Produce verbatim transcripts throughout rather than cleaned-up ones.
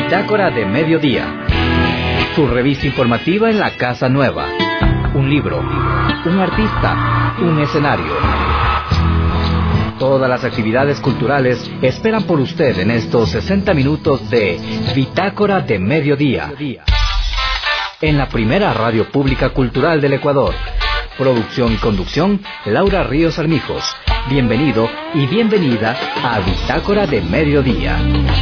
Bitácora de Mediodía, su revista informativa en la Casa Nueva. Un libro, un artista, un escenario. Todas las actividades culturales esperan por usted en estos sesenta minutos de Bitácora de Mediodía, en la primera radio pública cultural del Ecuador. Producción y conducción, Laura Ríos Armijos. Bienvenido y bienvenida a Bitácora de Mediodía.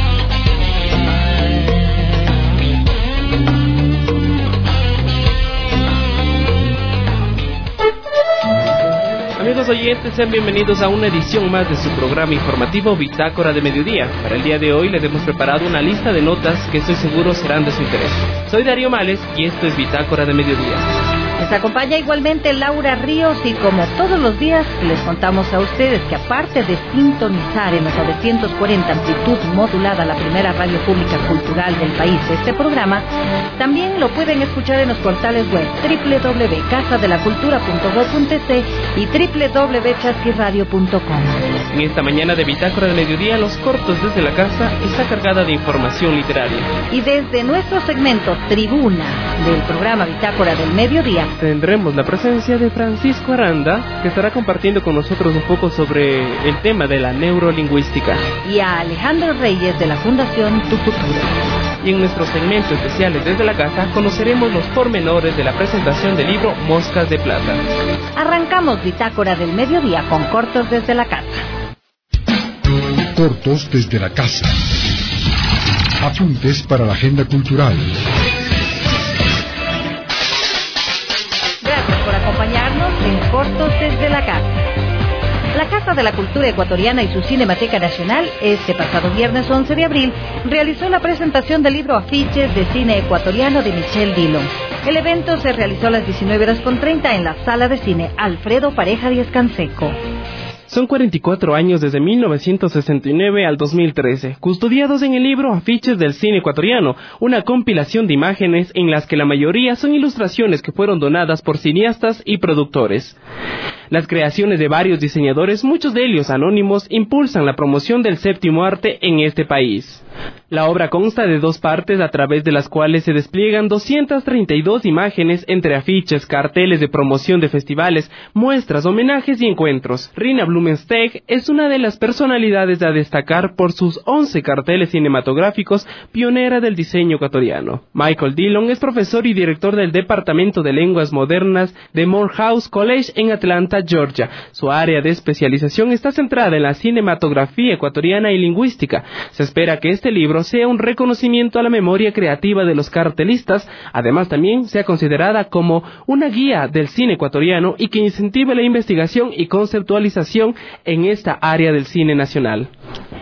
Amigos oyentes, sean bienvenidos a una edición más de su programa informativo Bitácora de Mediodía. Para el día de hoy les hemos preparado una lista de notas que estoy seguro serán de su interés. Soy Darío Males y esto es Bitácora de Mediodía. Les acompaña igualmente Laura Ríos y como todos los días les contamos a ustedes que aparte de sintonizar en los novecientos cuarenta amplitud modulada la primera radio pública cultural del país, este programa también lo pueden escuchar en los portales web doble u doble u doble u punto casa de la cultura punto gob punto c y doble u doble u doble u punto chasquiradio punto com. En esta mañana de Bitácora de Mediodía, los cortos desde la casa está cargada de información literaria. Y desde nuestro segmento Tribuna del programa Bitácora del Mediodía tendremos la presencia de Francisco Aranda, que estará compartiendo con nosotros un poco sobre el tema de la neurolingüística. Y a Alejandro Reyes de la Fundación Tu Futuro. Y en nuestros segmentos especiales desde la casa conoceremos los pormenores de la presentación del libro Moscas de Plata. Arrancamos Bitácora del Mediodía con cortos desde la casa. Cortos desde la casa. Apuntes para la agenda cultural. Gracias por acompañarnos en Cortos desde la casa. La Casa de la Cultura Ecuatoriana y su Cinemateca Nacional, este pasado viernes once de abril, realizó la presentación del libro Afiches de Cine Ecuatoriano de Michel Dillon. El evento se realizó a las diecinueve horas con treinta en la Sala de Cine Alfredo Pareja Díaz Canseco. Son cuarenta y cuatro años desde mil novecientos sesenta y nueve al dos mil trece, custodiados en el libro Afiches del Cine Ecuatoriano, una compilación de imágenes en las que la mayoría son ilustraciones que fueron donadas por cineastas y productores. Las creaciones de varios diseñadores, muchos de ellos anónimos, impulsan la promoción del séptimo arte en este país. La obra consta de dos partes a través de las cuales se despliegan doscientas treinta y dos imágenes entre afiches, carteles de promoción de festivales, muestras, homenajes y encuentros. Rina Blumensteg es una de las personalidades a destacar por sus once carteles cinematográficos, pionera del diseño ecuatoriano. Michael Dillon es profesor y director del Departamento de Lenguas Modernas de Morehouse College en Atlanta, Georgia. Su área de especialización está centrada en la cinematografía ecuatoriana y lingüística. Se espera que este libro sea un reconocimiento a la memoria creativa de los cartelistas, además también sea considerada como una guía del cine ecuatoriano y que incentive la investigación y conceptualización en esta área del cine nacional.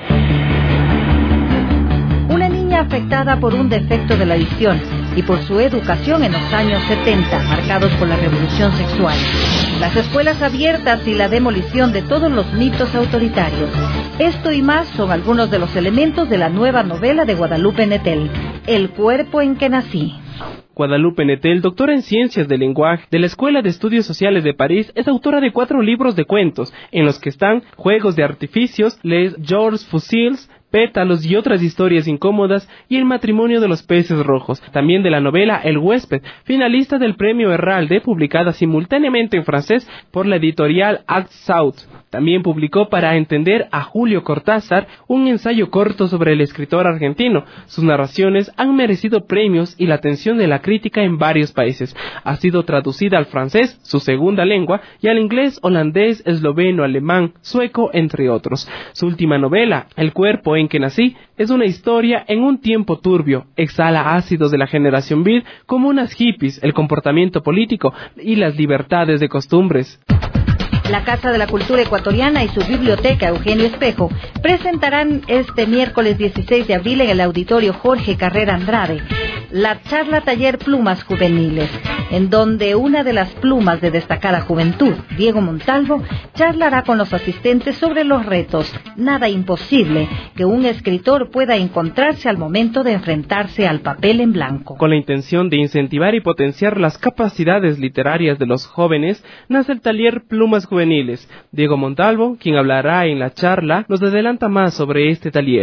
Una niña afectada por un defecto de la visión y por su educación en los años setenta, marcados por la revolución sexual, las escuelas abiertas y la demolición de todos los mitos autoritarios. Esto y más son algunos de los elementos de la nueva novela de Guadalupe Nettel, El cuerpo en que nací. Guadalupe Nettel, doctora en Ciencias del Lenguaje de la Escuela de Estudios Sociales de París, es autora de cuatro libros de cuentos, en los que están Juegos de Artificios, Les Georges Fusils, Pétalos y otras historias incómodas, y El matrimonio de los peces rojos, también de la novela El huésped, finalista del premio Herralde, publicada simultáneamente en francés por la editorial Act South. También publicó Para entender a Julio Cortázar, un ensayo corto sobre el escritor argentino. Sus narraciones han merecido premios y la atención de la crítica en varios países. Ha sido traducida al francés, su segunda lengua, y al inglés, holandés, esloveno, alemán, sueco, entre otros. Su última novela, El cuerpo en que nací, es una historia en un tiempo turbio. Exhala ácidos de la generación beat como unas hippies, el comportamiento político y las libertades de costumbres. La Casa de la Cultura Ecuatoriana y su biblioteca Eugenio Espejo presentarán este miércoles dieciséis de abril en el auditorio Jorge Carrera Andrade la charla taller Plumas Juveniles, en donde una de las plumas de destacada juventud, Diego Montalvo, charlará con los asistentes sobre los retos, nada imposible, que un escritor pueda encontrarse al momento de enfrentarse al papel en blanco. Con la intención de incentivar y potenciar las capacidades literarias de los jóvenes, nace el taller Plumas Juveniles. Diego Montalvo, quien hablará en la charla, nos adelanta más sobre este taller.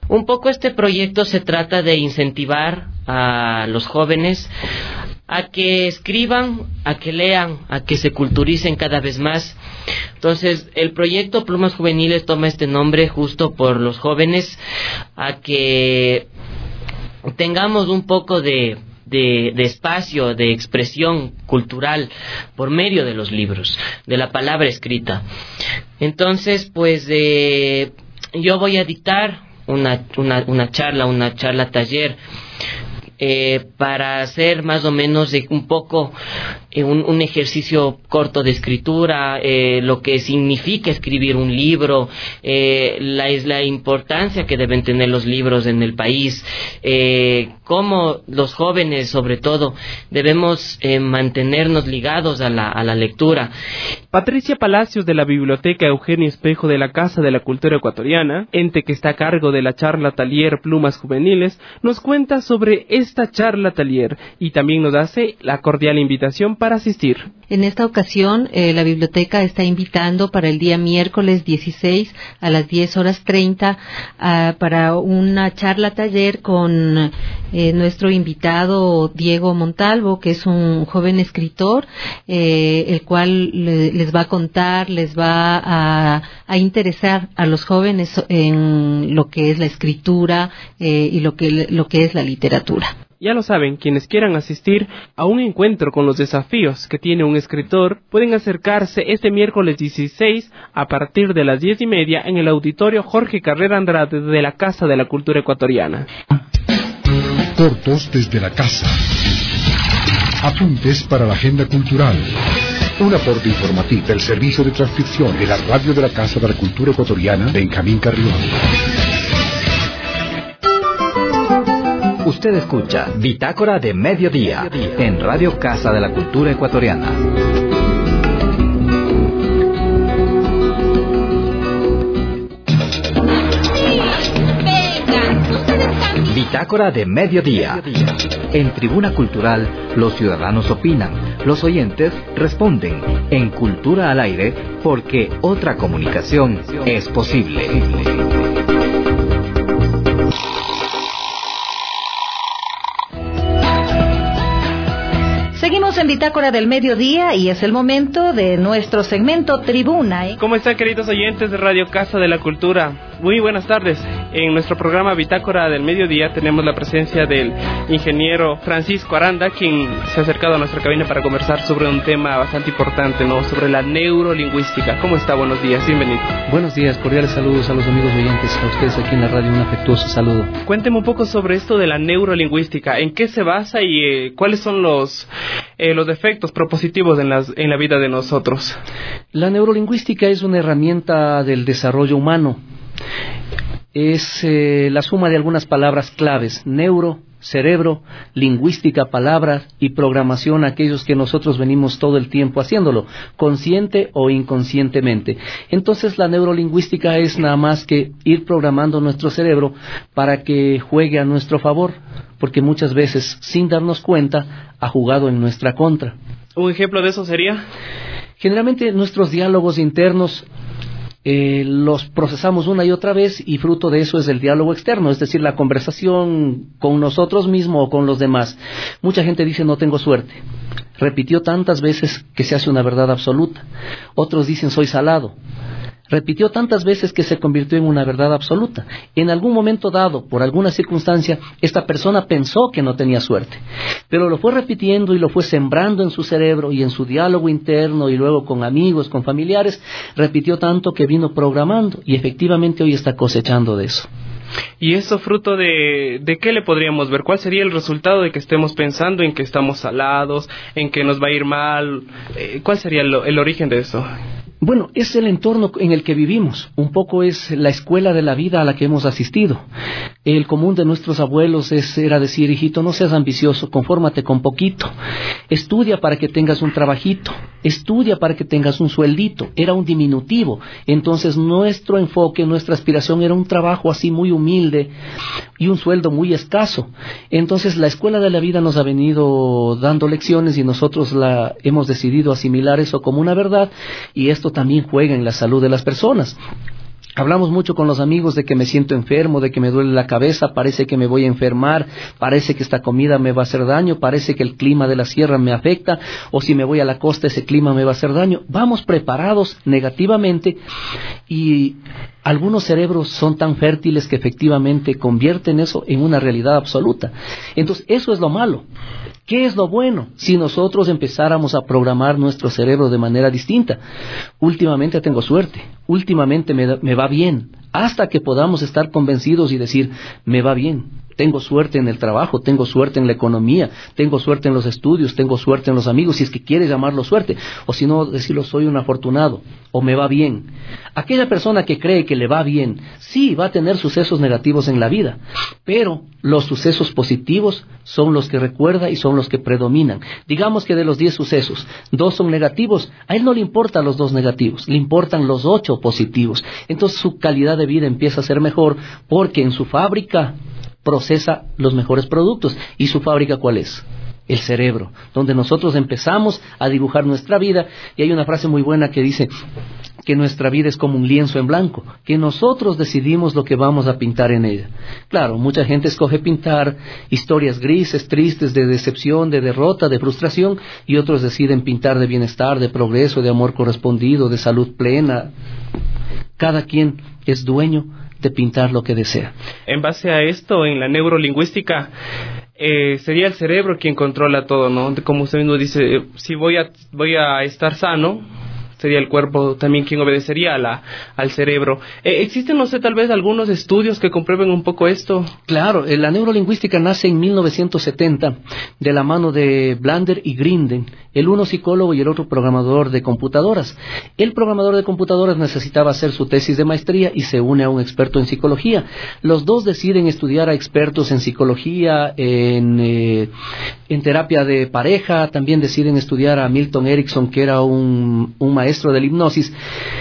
Un poco este proyecto se trata de incentivar a los jóvenes a que escriban, a que lean, a que se culturicen cada vez más. Entonces, el proyecto Plumas Juveniles toma este nombre justo por los jóvenes, a que tengamos un poco de, de, de espacio, de expresión cultural por medio de los libros, de la palabra escrita. Entonces, pues, eh, yo voy a dictar una, una, una charla, una charla taller, Eh, para hacer más o menos eh, un poco eh, un, un ejercicio corto de escritura, eh, lo que significa escribir un libro, eh, la, es la importancia que deben tener los libros en el país, eh, cómo los jóvenes sobre todo debemos eh, mantenernos ligados a la, a la lectura. Patricia Palacios, de la Biblioteca Eugenio Espejo de la Casa de la Cultura Ecuatoriana, ente que está a cargo de la charla taller Plumas Juveniles, nos cuenta sobre esta charla taller y también nos hace la cordial invitación para asistir. En esta ocasión, eh, la biblioteca está invitando para el día miércoles dieciséis a las diez horas treinta uh, para una charla taller con eh, nuestro invitado Diego Montalvo, que es un joven escritor, eh, el cual le, les va a contar, les va a, a interesar a los jóvenes en lo que es la escritura eh, y lo que, lo que es la literatura. Ya lo saben, quienes quieran asistir a un encuentro con los desafíos que tiene un escritor, pueden acercarse este miércoles dieciséis a partir de las diez y media en el auditorio Jorge Carrera Andrade de la Casa de la Cultura Ecuatoriana. Cortos desde la casa. Apuntes para la agenda cultural. Un aporte informativo del servicio de transcripción de la radio de la Casa de la Cultura Ecuatoriana, Benjamín Carrión. Usted escucha Bitácora de Mediodía en Radio Casa de la Cultura Ecuatoriana. Bitácora de Mediodía. En Tribuna Cultural, los ciudadanos opinan, los oyentes responden. En Cultura al Aire, porque otra comunicación es posible. Seguimos en Bitácora del Mediodía y es el momento de nuestro segmento Tribuna. ¿eh? ¿Cómo están, queridos oyentes de Radio Casa de la Cultura? Muy buenas tardes. En nuestro programa Bitácora del Mediodía tenemos la presencia del ingeniero Francisco Aranda, quien se ha acercado a nuestra cabina para conversar sobre un tema bastante importante, ¿no? Sobre la neurolingüística. ¿Cómo está? Buenos días, bienvenido. Buenos días, cordiales saludos a los amigos oyentes, a ustedes aquí en la radio, un afectuoso saludo. Cuénteme un poco sobre esto de la neurolingüística. ¿En qué se basa y eh, cuáles son los, eh, los efectos propositivos en, las, en la vida de nosotros? La neurolingüística es una herramienta del desarrollo humano. Es eh, la suma de algunas palabras claves: neuro, cerebro, lingüística, palabras, y programación, aquellos que nosotros venimos todo el tiempo haciéndolo, consciente o inconscientemente. Entonces la neurolingüística es nada más que ir programando nuestro cerebro para que juegue a nuestro favor, porque muchas veces, sin darnos cuenta, ha jugado en nuestra contra. ¿Un ejemplo de eso sería? Generalmente nuestros diálogos internos Eh, los procesamos una y otra vez, y fruto de eso es el diálogo externo, es decir, la conversación con nosotros mismos o con los demás. Mucha gente dice: no tengo suerte. Repitió tantas veces que se hace una verdad absoluta. Otros dicen: soy salado. Repitió tantas veces que se convirtió en una verdad absoluta. En algún momento dado, por alguna circunstancia, esta persona pensó que no tenía suerte, pero lo fue repitiendo y lo fue sembrando en su cerebro y en su diálogo interno, y luego con amigos, con familiares, repitió tanto que vino programando, y efectivamente hoy está cosechando de eso. ¿Y eso fruto de, de qué le podríamos ver? ¿Cuál sería el resultado de que estemos pensando en que estamos salados, en que nos va a ir mal? Eh, ¿Cuál sería el, el origen de eso? Bueno, es el entorno en el que vivimos, un poco es la escuela de la vida a la que hemos asistido. El común de nuestros abuelos es, era decir: hijito, no seas ambicioso, confórmate con poquito, estudia para que tengas un trabajito, estudia para que tengas un sueldito. Era un diminutivo. Entonces nuestro enfoque, nuestra aspiración era un trabajo así muy humilde y un sueldo muy escaso. Entonces la escuela de la vida nos ha venido dando lecciones, y nosotros la hemos decidido asimilar eso como una verdad, y esto también juega en la salud de las personas. Hablamos mucho con los amigos de que me siento enfermo, de que me duele la cabeza, parece que me voy a enfermar, parece que esta comida me va a hacer daño, parece que el clima de la sierra me afecta, o si me voy a la costa ese clima me va a hacer daño. Vamos preparados negativamente y algunos cerebros son tan fértiles que efectivamente convierten eso en una realidad absoluta. Entonces, eso es lo malo. ¿Qué es lo bueno? Si nosotros empezáramos a programar nuestro cerebro de manera distinta. Últimamente tengo suerte, últimamente me, me va bien, hasta que podamos estar convencidos y decir, me va bien. Tengo suerte en el trabajo, tengo suerte en la economía, tengo suerte en los estudios, tengo suerte en los amigos, si es que quiere llamarlo suerte, o si no, decirlo, soy un afortunado, o me va bien. Aquella persona que cree que le va bien, sí, va a tener sucesos negativos en la vida, pero los sucesos positivos son los que recuerda y son los que predominan. Digamos que de los diez sucesos, dos son negativos, a él no le importan los dos negativos, le importan los ocho positivos. Entonces su calidad de vida empieza a ser mejor, porque en su fábrica procesa los mejores productos. ¿Y su fábrica cuál es? El cerebro, donde nosotros empezamos a dibujar nuestra vida. Y hay una frase muy buena que dice que nuestra vida es como un lienzo en blanco, que nosotros decidimos lo que vamos a pintar en ella. Claro, mucha gente escoge pintar historias grises, tristes, de decepción, de derrota, de frustración, y otros deciden pintar de bienestar, de progreso, de amor correspondido, de salud plena. Cada quien es dueño de pintar lo que desea. En base a esto, en la neurolingüística, eh, sería el cerebro quien controla todo, ¿no? Como usted mismo dice, eh, si voy a voy a estar sano, sería el cuerpo también quien obedecería a la, al cerebro. Eh, ¿Existen, no sé, tal vez algunos estudios que comprueben un poco esto? Claro, eh, la neurolingüística nace en mil novecientos setenta de la mano de Blander y Grinden, el uno psicólogo y el otro programador de computadoras. El programador de computadoras necesitaba hacer su tesis de maestría y se une a un experto en psicología. Los dos deciden estudiar a expertos en psicología, en, eh, en terapia de pareja, también deciden estudiar a Milton Erickson, que era un, un maestro maestro de la hipnosis,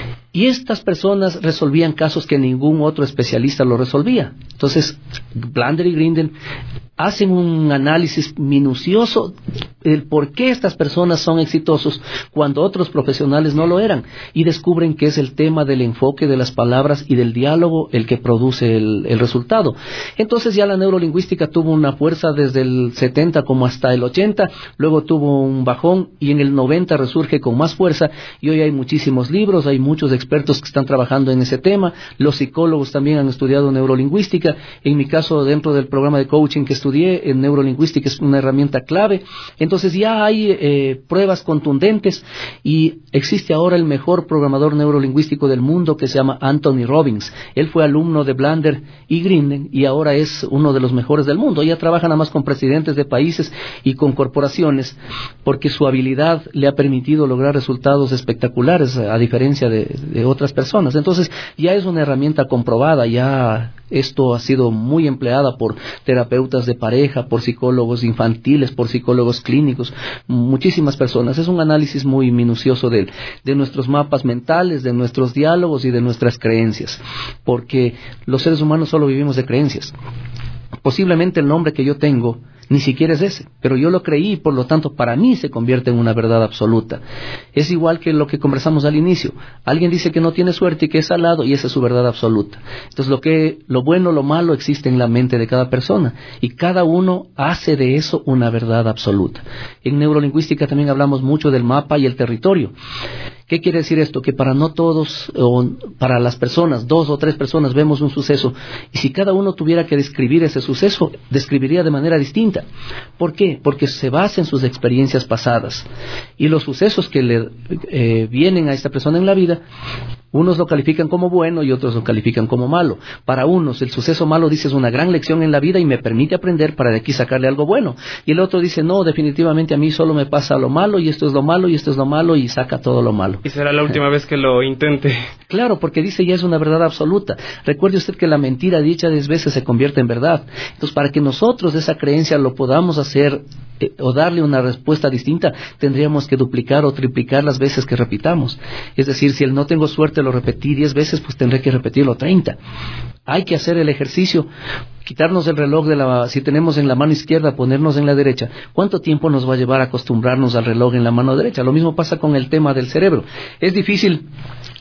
y estas personas resolvían casos que ningún otro especialista lo resolvía. Entonces, Blander y Grinden hacen un análisis minucioso del por qué estas personas son exitosos cuando otros profesionales no lo eran, y descubren que es el tema del enfoque de las palabras y del diálogo el que produce el, el resultado. Entonces ya la neurolingüística tuvo una fuerza desde el setenta como hasta el ochenta, luego tuvo un bajón y en el noventa resurge con más fuerza, y hoy hay muchísimos libros, hay muchos expertos que están trabajando en ese tema. Los psicólogos también han estudiado neurolingüística. En mi caso, dentro del programa de coaching que estudié, en neurolingüística es una herramienta clave. Entonces ya hay eh, pruebas contundentes, y existe ahora el mejor programador neurolingüístico del mundo, que se llama Anthony Robbins. Él fue alumno de Blander y Grinden y ahora es uno de los mejores del mundo. Ella trabaja nada más con presidentes de países y con corporaciones, porque su habilidad le ha permitido lograr resultados espectaculares, a diferencia de, de otras personas. Entonces ya es una herramienta comprobada, ya esto ha sido muy empleada por terapeutas de pareja, por psicólogos infantiles, por psicólogos clínicos, muchísimas personas. Es un análisis muy minucioso de, de nuestros mapas mentales, de nuestros diálogos y de nuestras creencias, porque los seres humanos solo vivimos de creencias. Posiblemente el nombre que yo tengo ni siquiera es ese, pero yo lo creí y por lo tanto para mí se convierte en una verdad absoluta. Es igual que lo que conversamos al inicio. Alguien dice que no tiene suerte y que es salado, y esa es su verdad absoluta. Entonces lo que lo bueno, lo malo existe en la mente de cada persona, y cada uno hace de eso una verdad absoluta. En neurolingüística también hablamos mucho del mapa y el territorio. ¿Qué quiere decir esto? Que para no todos, o para las personas, dos o tres personas vemos un suceso, y si cada uno tuviera que describir ese suceso, describiría de manera distinta. ¿Por qué? Porque se basa en sus experiencias pasadas, y los sucesos que le eh, vienen a esta persona en la vida, unos lo califican como bueno y otros lo califican como malo. Para unos el suceso malo, dice, es una gran lección en la vida y me permite aprender para de aquí sacarle algo bueno, y el otro dice, no, definitivamente a mí solo me pasa lo malo, y esto es lo malo, y esto es lo malo, y saca todo lo malo. Y será la última vez que lo intente. Claro, porque dice, ya es una verdad absoluta. Recuerde usted que la mentira dicha diez veces se convierte en verdad. Entonces, para que nosotros de esa creencia lo podamos hacer eh, o darle una respuesta distinta, tendríamos que duplicar o triplicar las veces que repitamos. Es decir, si el no tengo suerte lo repetí diez veces, pues tendré que repetirlo treinta. Hay que hacer el ejercicio, quitarnos el reloj de la, si tenemos en la mano izquierda, ponernos en la derecha. ¿Cuánto tiempo nos va a llevar a acostumbrarnos al reloj en la mano derecha? Lo mismo pasa con el tema del cerebro. Es difícil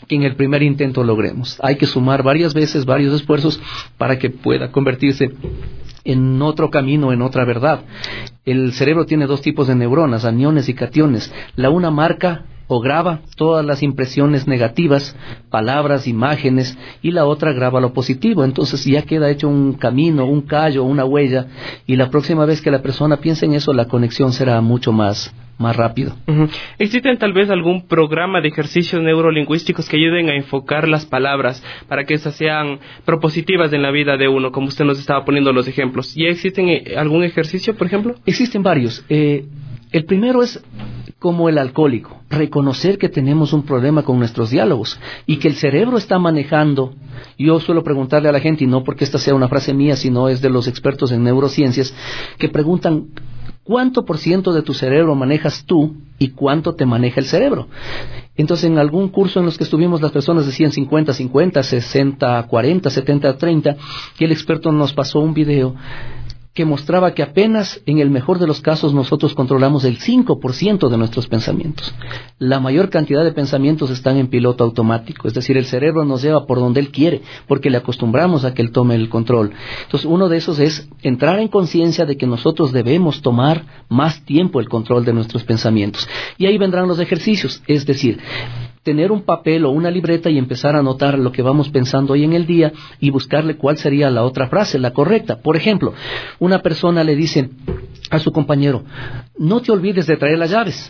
que en el primer intento logremos. Hay que sumar varias veces, varios esfuerzos para que pueda convertirse en otro camino, en otra verdad. El cerebro tiene dos tipos de neuronas, aniones y cationes. La una marca o graba todas las impresiones negativas, palabras, imágenes, y la otra graba lo positivo. Entonces ya queda hecho un camino, un callo, una huella, y la próxima vez que la persona piense en eso, la conexión será mucho más más rápido. Uh-huh. ¿Existen tal vez algún programa de ejercicios neurolingüísticos que ayuden a enfocar las palabras para que esas sean propositivas en la vida de uno, como usted nos estaba poniendo los ejemplos? ¿Ya existen eh, algún ejercicio, por ejemplo? Existen varios. Eh, el primero es como el alcohólico, reconocer que tenemos un problema con nuestros diálogos y que el cerebro está manejando. Yo suelo preguntarle a la gente, y no porque esta sea una frase mía, sino es de los expertos en neurociencias, que preguntan: ¿cuánto por ciento de tu cerebro manejas tú y cuánto te maneja el cerebro? Entonces, en algún curso en los que estuvimos, las personas decían cincuenta cincuenta, sesenta cuarenta, setenta treinta, y el experto nos pasó un video que mostraba que apenas en el mejor de los casos nosotros controlamos el cinco por ciento de nuestros pensamientos. La mayor cantidad de pensamientos están en piloto automático, es decir, el cerebro nos lleva por donde él quiere, porque le acostumbramos a que él tome el control. Entonces, uno de esos es entrar en conciencia de que nosotros debemos tomar más tiempo el control de nuestros pensamientos. Y ahí vendrán los ejercicios, es decir, tener un papel o una libreta y empezar a anotar lo que vamos pensando hoy en el día y buscarle cuál sería la otra frase, la correcta. Por ejemplo, una persona le dice a su compañero: no te olvides de traer las llaves.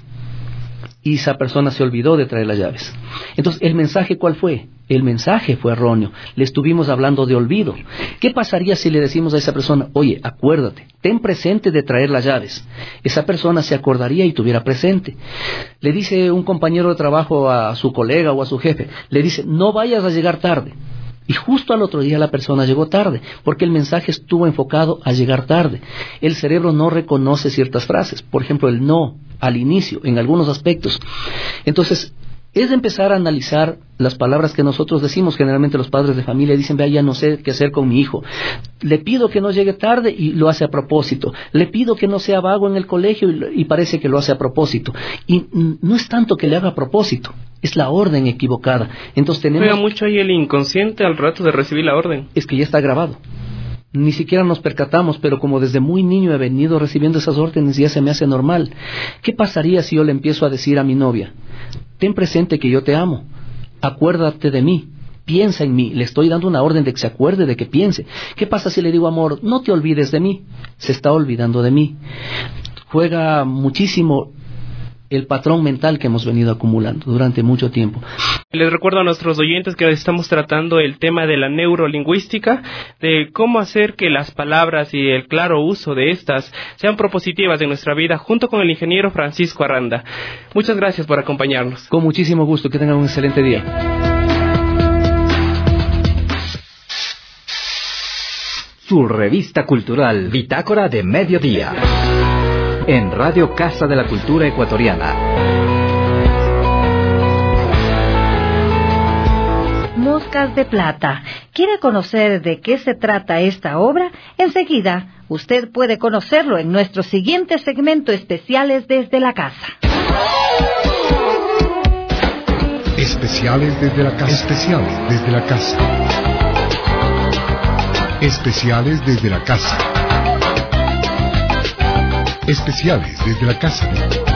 Y esa persona se olvidó de traer las llaves. Entonces, ¿el mensaje cuál fue? El mensaje fue erróneo. Le estuvimos hablando de olvido. ¿Qué pasaría si le decimos a esa persona: oye, acuérdate, ten presente de traer las llaves? Esa persona se acordaría y tuviera presente. Le dice un compañero de trabajo a su colega o a su jefe, le dice: no vayas a llegar tarde. Y justo al otro día la persona llegó tarde, porque el mensaje estuvo enfocado a llegar tarde. El cerebro no reconoce ciertas frases, por ejemplo, el no al inicio, en algunos aspectos. Entonces, es de empezar a analizar las palabras que nosotros decimos. Generalmente los padres de familia dicen: vea, ya no sé qué hacer con mi hijo. Le pido que no llegue tarde y lo hace a propósito. Le pido que no sea vago en el colegio y, y parece que lo hace a propósito. Y mm, no es tanto que le haga a propósito, es la orden equivocada. Entonces tenemos... Juega mucho ahí el inconsciente al rato de recibir la orden. Es que ya está grabado. Ni siquiera nos percatamos, pero como desde muy niño he venido recibiendo esas órdenes, ya se me hace normal. ¿Qué pasaría si yo le empiezo a decir a mi novia: ten presente que yo te amo, acuérdate de mí, piensa en mí? Le estoy dando una orden de que se acuerde, de que piense. ¿Qué pasa si le digo: amor, no te olvides de mí? Se está olvidando de mí. Juega muchísimo el patrón mental que hemos venido acumulando durante mucho tiempo. Les recuerdo a nuestros oyentes que estamos tratando el tema de la neurolingüística, de cómo hacer que las palabras y el claro uso de estas sean propositivas en nuestra vida, junto con el ingeniero Francisco Aranda. Muchas gracias por acompañarnos. Con muchísimo gusto, que tengan un excelente día. Su revista cultural Bitácora de Mediodía, en Radio Casa de la Cultura Ecuatoriana. Moscas de Plata. ¿Quiere conocer de qué se trata esta obra? Enseguida, usted puede conocerlo en nuestro siguiente segmento, Especiales desde la Casa. Especiales desde la casa. Especiales desde la casa. Especiales desde la casa. Especiales desde la casa.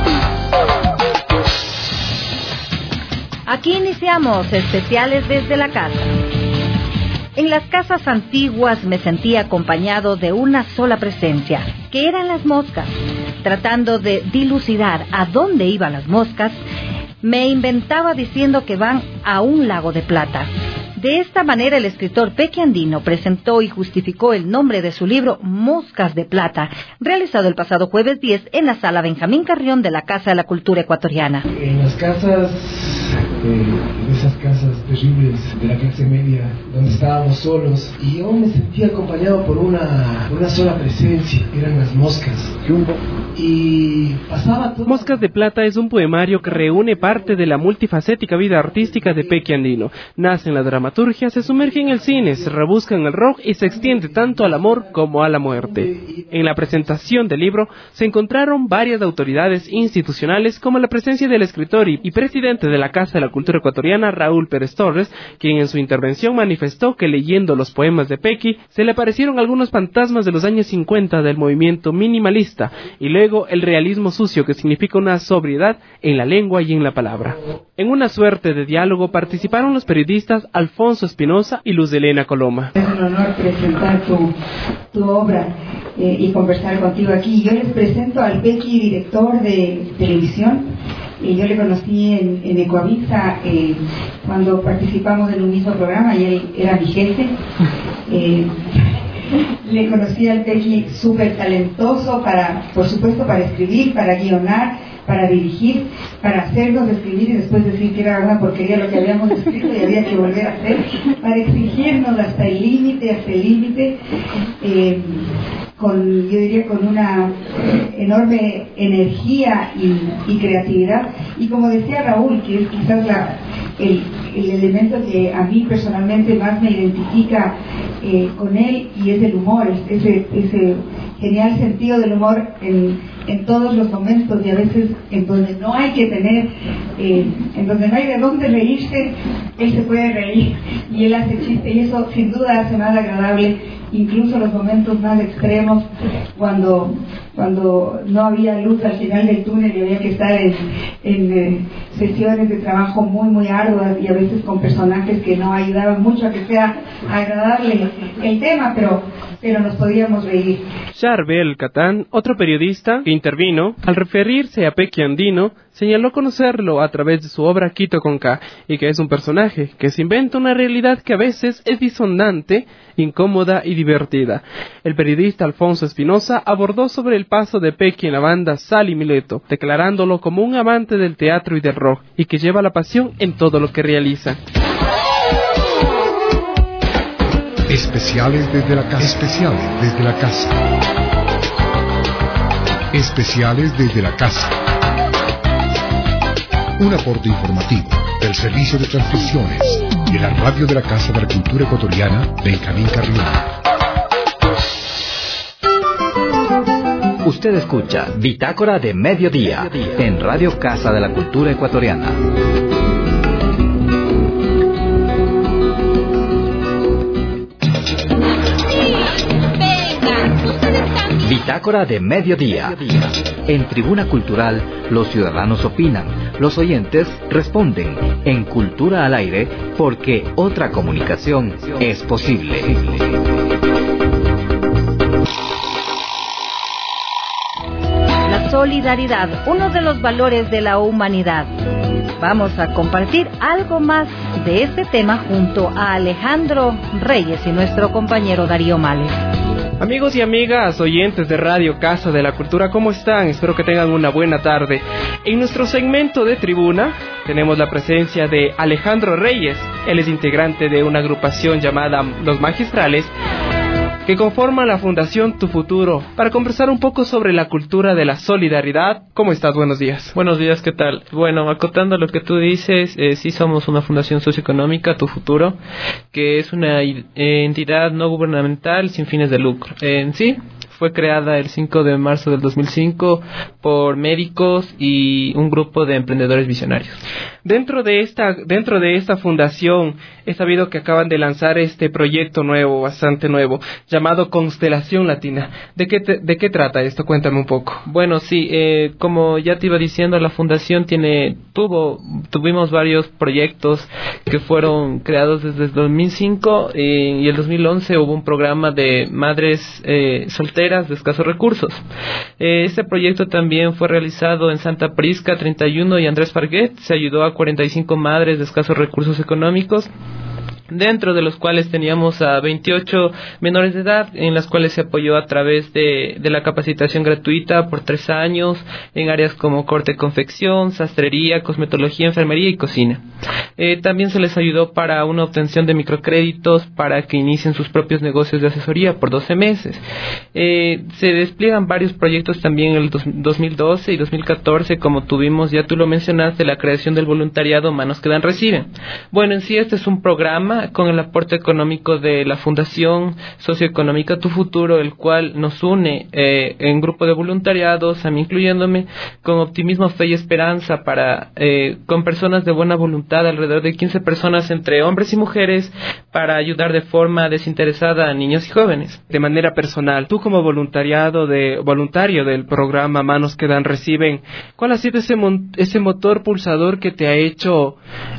Aquí iniciamos Especiales desde la Casa. En las casas antiguas me sentía acompañado de una sola presencia, que eran las moscas. Tratando de dilucidar a dónde iban las moscas, me inventaba diciendo que van a un lago de plata. De esta manera, el escritor Peque Andino presentó y justificó el nombre de su libro Moscas de Plata, realizado el pasado jueves diez en la sala Benjamín Carrión de la Casa de la Cultura Ecuatoriana. En las casas, eh, esas casas terribles de la clase media, donde estábamos solos, y yo me sentía acompañado por una, una sola presencia, eran las moscas. Jumbo y pasaba todo. Moscas de Plata es un poemario que reúne parte de la multifacética vida artística de Pequi Andino. Nace en la dramaturgia, se sumerge en el cine, se rebusca en el rock y se extiende tanto al amor como a la muerte. En la presentación del libro se encontraron varias autoridades institucionales, como la presencia del escritor y, y presidente de la Casa de la Cultura Ecuatoriana, Raúl Pérez Torres, quien en su intervención manifestó que leyendo los poemas de Pequi se le aparecieron algunos fantasmas de los años cincuenta del movimiento minimalista y luego el realismo sucio, que significa una sobriedad en la lengua y en la palabra. En una suerte de diálogo participaron los periodistas Alfonso Espinosa y Luz Elena Coloma. Es un honor presentar tu, tu obra eh, y conversar contigo aquí. Yo les presento al Pequi, director de televisión. Eh, yo le conocí en, en Ecoavisa eh, cuando participamos en un mismo programa y él era mi jefe. Eh, le conocí al Pequi súper talentoso, para, por supuesto, para escribir, para guionar, para dirigir, para hacernos escribir y después decir que era una porquería lo que habíamos escrito y había que volver a hacer, para exigirnos hasta el límite, hasta el límite, eh, con, yo diría, con una enorme energía y, y creatividad. Y como decía Raúl, que es quizás la, el, el elemento que a mí personalmente más me identifica eh, con él, y es el humor, ese, ese genial sentido del humor en, en todos los momentos, y a veces en donde no hay que tener, eh, en donde no hay de dónde reírse, él se puede reír y él hace chiste, y eso sin duda hace más agradable incluso los momentos más extremos, cuando cuando no había luz al final del túnel y había que estar en, en eh, sesiones de trabajo muy muy arduas y a veces con personajes que no ayudaban mucho a que sea agradable el tema, pero pero nos podíamos reír. Charbel Catán, otro periodista que intervino, al referirse a Pequi Andino, señaló conocerlo a través de su obra Quito con K, y que es un personaje que se inventa una realidad que a veces es disonante, incómoda y divertida. El periodista Alfonso Espinosa abordó sobre el paso de Pequi en la banda Sal y Mileto, declarándolo como un amante del teatro y del rock, y que lleva la pasión en todo lo que realiza. Especiales desde la casa. Especiales desde la casa. Especiales desde la casa. Un aporte informativo del Servicio de Transmisiones de la Radio de la Casa de la Cultura Ecuatoriana, Benjamín Carrión. Usted escucha Bitácora de Mediodía en Radio Casa de la Cultura Ecuatoriana. Bitácora de Mediodía. En Tribuna Cultural, los ciudadanos opinan, los oyentes responden. En Cultura al Aire, porque otra comunicación es posible. La solidaridad, uno de los valores de la humanidad. Vamos a compartir algo más de este tema junto a Alejandro Reyes y nuestro compañero Darío Males. Amigos y amigas, oyentes de Radio Casa de la Cultura, ¿cómo están? Espero que tengan una buena tarde. En nuestro segmento de tribuna tenemos la presencia de Alejandro Reyes. Él es integrante de una agrupación llamada Los Magistrales, que conforman la Fundación Tu Futuro, para conversar un poco sobre la cultura de la solidaridad. ¿Cómo estás? Buenos días. Buenos días, ¿qué tal? Bueno, acotando lo que tú dices, eh, sí somos una fundación socioeconómica, Tu Futuro, que es una eh, entidad no gubernamental sin fines de lucro. Eh, en sí, fue creada el cinco de marzo del dos mil cinco por médicos y un grupo de emprendedores visionarios. Dentro de esta dentro de esta fundación he sabido que acaban de lanzar este proyecto nuevo, bastante nuevo, llamado Constelación Latina. ¿De qué te, de qué trata esto? Cuéntame un poco. Bueno, sí, eh, como ya te iba diciendo, la fundación tiene tuvo tuvimos varios proyectos que fueron creados desde el dos mil cinco eh, y el dos mil once hubo un programa de madres eh, solteras de escasos recursos. Eh, este proyecto también fue realizado en Santa Prisca treinta y uno y Andrés Farguet. Se ayudó a cuarenta y cinco madres de escasos recursos económicos. dentro de los cuales teníamos a veintiocho menores de edad, en las cuales se apoyó a través de, de la capacitación gratuita por tres años en áreas como corte, confección, sastrería, cosmetología, enfermería y cocina. Eh, también se les ayudó para una obtención de microcréditos para que inicien sus propios negocios de asesoría por doce meses. Eh, se despliegan varios proyectos también en el dos mil doce y dos mil catorce, como tuvimos, ya tú lo mencionaste, la creación del voluntariado Manos que Dan Reciben. Bueno, en sí este es un programa con el aporte económico de la Fundación Socioeconómica Tu Futuro, el cual nos une eh, en grupo de voluntariados, a mí incluyéndome, con optimismo, fe y esperanza, para eh, con personas de buena voluntad, alrededor de quince personas entre hombres y mujeres, para ayudar de forma desinteresada a niños y jóvenes. De manera personal, tú como voluntariado de voluntario del programa Manos que Dan Reciben, ¿cuál ha sido ese, mon- ese motor pulsador que te ha hecho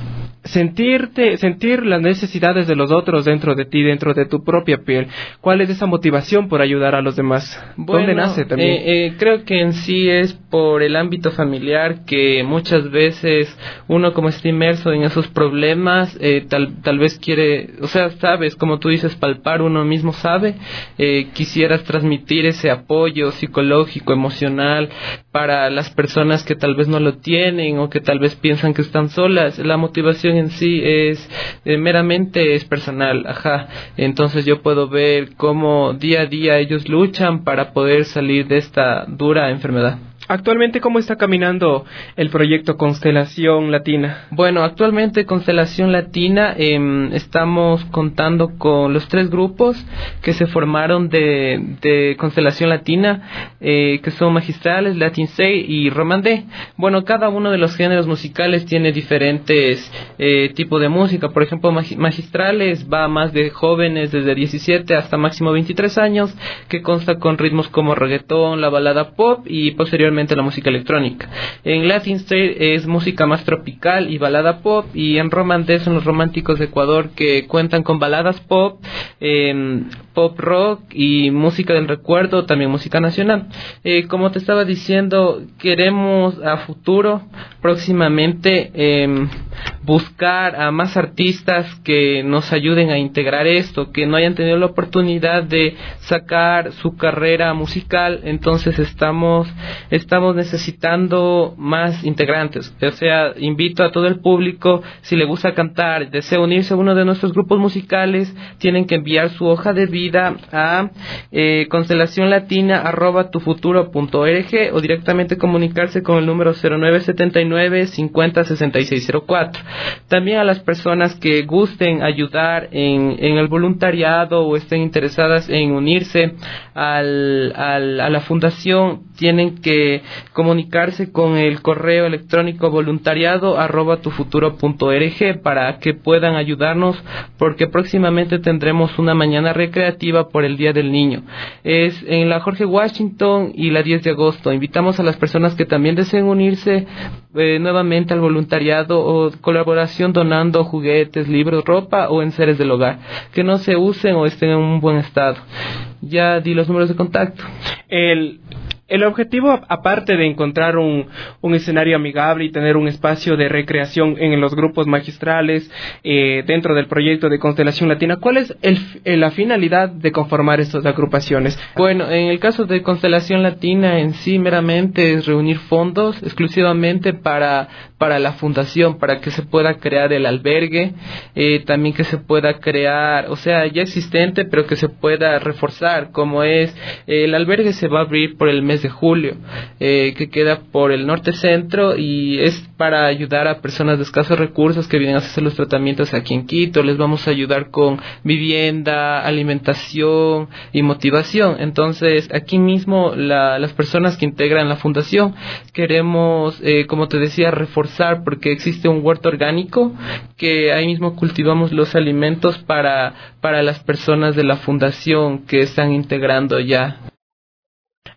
sentirte, sentir las necesidades de los otros dentro de ti, dentro de tu propia piel? ¿Cuál es esa motivación por ayudar a los demás? Bueno, ¿Dónde nace también? Eh, eh, creo que en sí es por el ámbito familiar, que muchas veces uno, como está inmerso en esos problemas, eh, tal, tal vez quiere, o sea, sabes, como tú dices, palpar, uno mismo sabe, eh, quisieras transmitir ese apoyo psicológico, emocional, para las personas que tal vez no lo tienen o que tal vez piensan que están solas. La motivación en sí es eh, meramente es personal, ajá. Entonces yo puedo ver cómo día a día ellos luchan para poder salir de esta dura enfermedad. Actualmente, ¿cómo está caminando el proyecto Constelación Latina? Bueno, actualmente Constelación Latina eh, estamos contando con los tres grupos que se formaron de, de Constelación Latina, eh, que son Magistrales, Latin seis y Romandé. Bueno, cada uno de los géneros musicales tiene diferentes eh, tipos de música. Por ejemplo, Magistrales va más de jóvenes desde diecisiete hasta máximo veintitrés años, que consta con ritmos como reggaetón, la balada pop y posteriormente la música electrónica. En Latin State es música más tropical y balada pop, y en Romandé son los románticos de Ecuador, que cuentan con baladas pop, eh, pop rock y música del recuerdo, también música nacional. Eh, como te estaba diciendo, queremos a futuro, próximamente, eh, buscar a más artistas que nos ayuden a integrar esto, que no hayan tenido la oportunidad de sacar su carrera musical. Entonces estamos estamos necesitando más integrantes. O sea, invito a todo el público, si le gusta cantar, desea unirse a uno de nuestros grupos musicales, tienen que enviar su hoja de vida a eh, constelación latina arroba tu futuro punto org o directamente comunicarse con el número cero nueve setenta y nueve cincuenta sesenta y seis cero cuatro. También a las personas que gusten ayudar en, en el voluntariado o estén interesadas en unirse al, al, a la fundación, tienen que comunicarse con el correo electrónico voluntariado arroba tu futuro punto org para que puedan ayudarnos, porque próximamente tendremos una mañana recreativa por el Día del Niño. Es en la Jorge Washington y la diez de agosto. Invitamos a las personas que también deseen unirse eh, nuevamente al voluntariado o colaboración donando juguetes, libros, ropa o enseres del hogar, que no se usen o estén en un buen estado. Ya di los números de contacto. El... El objetivo, aparte de encontrar un, un escenario amigable y tener un espacio de recreación en los grupos magistrales eh, dentro del proyecto de Constelación Latina, ¿cuál es el, el, la finalidad de conformar estas agrupaciones? Bueno, en el caso de Constelación Latina en sí meramente es reunir fondos exclusivamente para, para la fundación, para que se pueda crear el albergue, eh, también que se pueda crear, o sea, ya existente, pero que se pueda reforzar, como es, eh, el albergue se va a abrir por el mes de julio, eh, que queda por el norte centro, y es para ayudar a personas de escasos recursos que vienen a hacer los tratamientos aquí en Quito. Les vamos a ayudar con vivienda, alimentación y motivación. Entonces aquí mismo la, las personas que integran la fundación queremos, eh, como te decía, reforzar, porque existe un huerto orgánico que ahí mismo cultivamos los alimentos para, para las personas de la fundación que están integrando ya.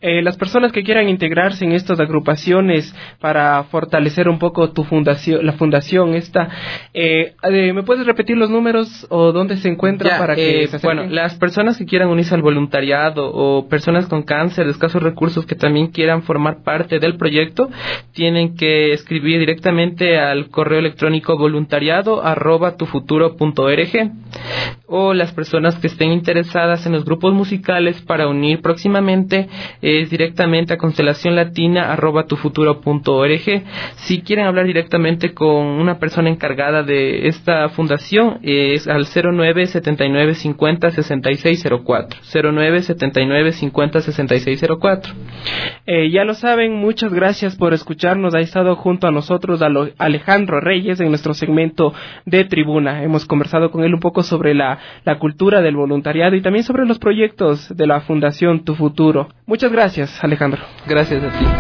Eh, las personas que quieran integrarse en estas agrupaciones para fortalecer un poco tu fundación, la fundación esta, eh, eh, ¿me puedes repetir los números o dónde se encuentra Ya, para que eh, se acerquen? Bueno, las personas que quieran unirse al voluntariado o personas con cáncer, de escasos recursos que también quieran formar parte del proyecto, tienen que escribir directamente al correo electrónico voluntariado arroba tufuturo punto org, o las personas que estén interesadas en los grupos musicales para unir próximamente es directamente a constelación latina arroba tufuturo punto org. Si quieren hablar directamente con una persona encargada de esta fundación, es al cero nueve setenta y nueve cincuenta sesenta y seis cero cuatro, cero nueve setenta y nueve cincuenta sesenta y seis cero cuatro. Eh, ya lo saben, muchas gracias por escucharnos. Ha estado junto a nosotros a lo, Alejandro Reyes en nuestro segmento de Tribuna. Hemos conversado con él un poco sobre la, la cultura del voluntariado y también sobre los proyectos de la Fundación Tu Futuro. Muchas gracias, Alejandro. Gracias a ti.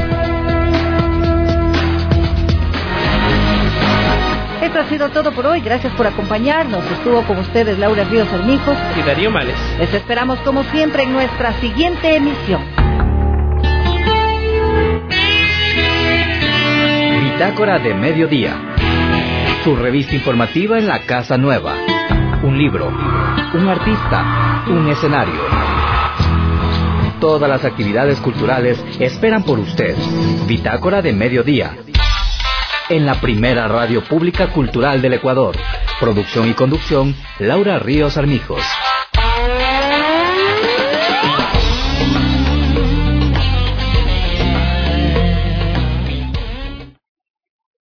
Esto ha sido todo por hoy. Gracias por acompañarnos. Estuvo con ustedes Laura Ríos Armijos y Darío Males. Les esperamos como siempre en nuestra siguiente emisión. Bitácora de Mediodía. Su revista informativa en la Casa Nueva. Un libro, un artista, un escenario. Todas las actividades culturales esperan por usted. Bitácora de Mediodía. En la primera radio pública cultural del Ecuador. Producción y conducción, Laura Ríos Armijos.